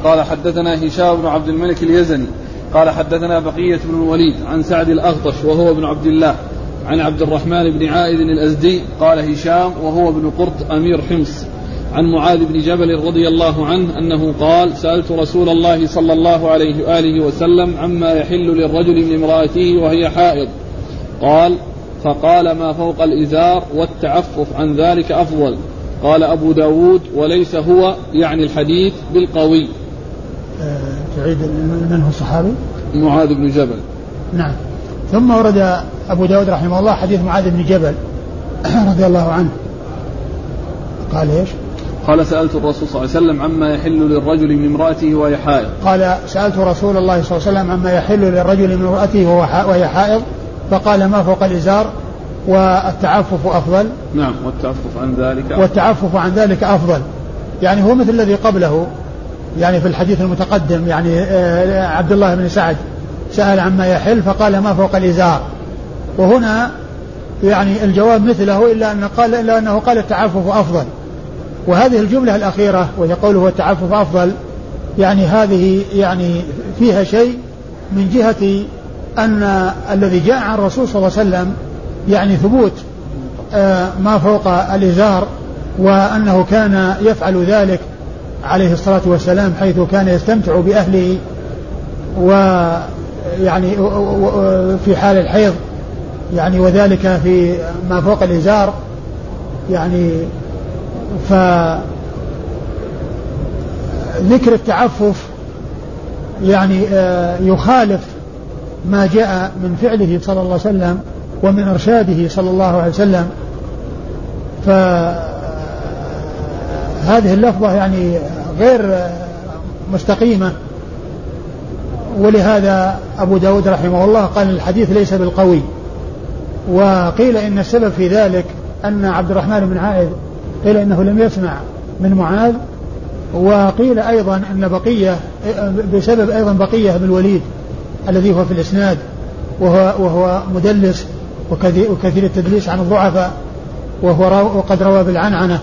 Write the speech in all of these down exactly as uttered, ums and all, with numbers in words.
قال حدثنا هشام بن عبد الملك اليزني قال حدثنا بقية بن الوليد عن سعد الأغطش وهو ابن عبد الله عن عبد الرحمن بن عائد الأزدي قال هشام وهو ابن قرط أمير حمص عن معاذ بن جبل رضي الله عنه أنه قال سألت رسول الله صلى الله عليه وآله وسلم عما يحل للرجل من امرأته وهي حائض قال فقال ما فوق الإزار والتعفف عن ذلك أفضل. قال أبو داود وليس هو يعني الحديث بالقوي. تعيد من هو الصحابي؟ معاذ بن جبل. نعم. ثم ورد أبو داود رحمه الله حديث معاذ بن جبل رضي الله عنه قال إيش؟ قال سألت الرسول صلى الله عليه وسلم عما يحل للرجل من امرأته وهي حائض. قال سألت رسول الله صلى الله عليه وسلم عما يحل للرجل من امرأته وهي حائض فقال ما فوق الإزار والتعفف أفضل. نعم والتعفف عن ذلك والتعفف عن ذلك أفضل. يعني هو مثل الذي قبله يعني في الحديث المتقدم يعني عبد الله بن سعد سأل عما يحل فقال ما فوق الإزار وهنا يعني الجواب مثله إلا أنه قال, إلا أنه قال التعفف أفضل. وهذه الجملة الأخيرة وهي قوله التعفف أفضل يعني هذه يعني فيها شيء من جهة أن الذي جاء عن الرسول صلى الله عليه وسلم يعني ثبوت ما فوق الإزار وأنه كان يفعل ذلك عليه الصلاة والسلام حيث كان يستمتع بأهله ويعني في حال الحيض يعني وذلك في ما فوق الإزار يعني فذكر التعفف يعني يخالف ما جاء من فعله صلى الله عليه وسلم ومن إرشاده صلى الله عليه وسلم. فهذه اللفظة يعني غير مستقيمة ولهذا أبو داود رحمه الله قال الحديث ليس بالقوي. وقيل إن السبب في ذلك أن عبد الرحمن بن عائد قيل إنه لم يسمع من معاذ وقيل أيضا أن بقية بسبب أيضا بقية بن الوليد الذي هو في الإسناد وهو, وهو مدلس وكثير التدليس عن الضعفاء وهو وقد روى بالعنعنة.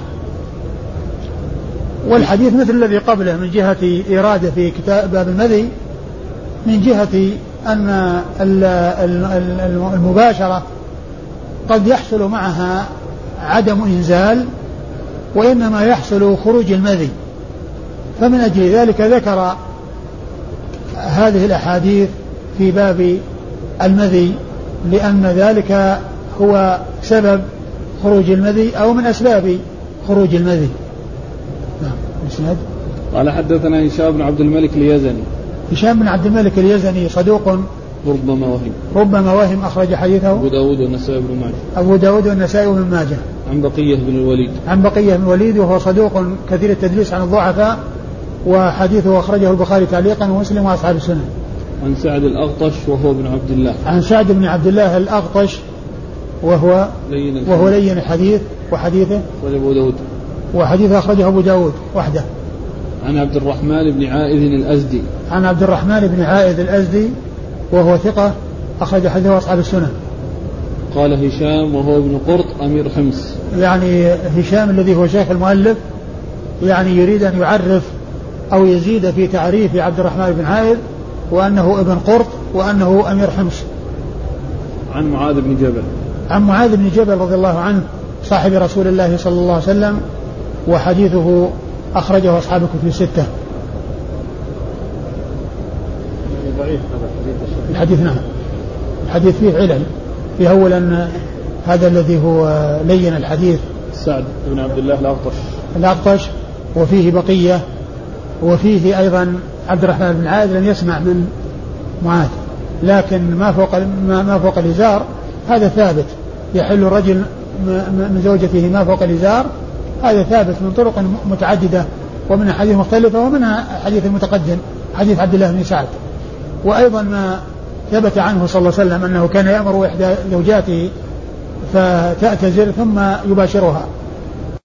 والحديث مثل الذي قبله من جهة إرادة في كتاب باب المذي من جهة أن المباشرة قد يحصل معها عدم إنزال وإنما يحصل خروج المذي فمن أجل ذلك ذكر هذه الأحاديث في باب المذي لأن ذلك هو سبب خروج المذي أو من أسباب خروج المذي. نعم. قال حدثنا هشام بن عبد الملك اليزني. هشام بن عبد الملك اليزني صدوق ربما وهم ربما وهم أخرج حديثه أبو داود والنسائي بن ماجه أبو داود والنسائي بن ماجه عن بقية بن الوليد عن بقية بن الوليد وهو صدوق كثير التدليس عن الضعفاء وحديثه أخرجه البخاري تعليقا ومسلم وأصحاب السنن. عن سعد الأغطش وهو ابن عبد الله عن سعد بن عبد الله الأغطش وهو لين وهو لين الحديث وحديثه أبو داود وحديثه أخرجه أبو داود وحده. عن عبد الرحمن بن عائذ الأزدي عن عبد الرحمن بن عائذ الأزدي وهو ثقة أخرج حديثه أصحاب السنن. قال هشام وهو ابن قرط أمير حمص يعني هشام الذي هو شيخ المؤلف يعني يريد أن يعرف أو يزيد في تعريف عبد الرحمن بن عائذ وأنه ابن قرط وأنه أمير حمص. عن معاذ بن جبل عن معاذ بن جبل رضي الله عنه صاحب رسول الله صلى الله عليه وسلم وحديثه أخرجه أصحاب الكتب الستة. الحديث نعم الحديث فيه علل فيه أولا هذا الذي هو لين الحديث سعد بن عبد الله الأغطش الأغطش وفيه بقية وفيه أيضا عبد الرحمن بن عائذ لم يسمع من معاذ لكن ما فوق ما فوق الإزار هذا ثابت يحل الرجل من زوجته ما فوق الإزار هذا ثابت من طرق متعددة ومن أحاديث مختلفة ومنها حديث المتقدم حديث عبد الله بن سعد. وأيضا ما ثبت عنه صلى الله عليه وسلم أنه كان يأمر إحدى زوجاته فتأتزر ثم يباشرها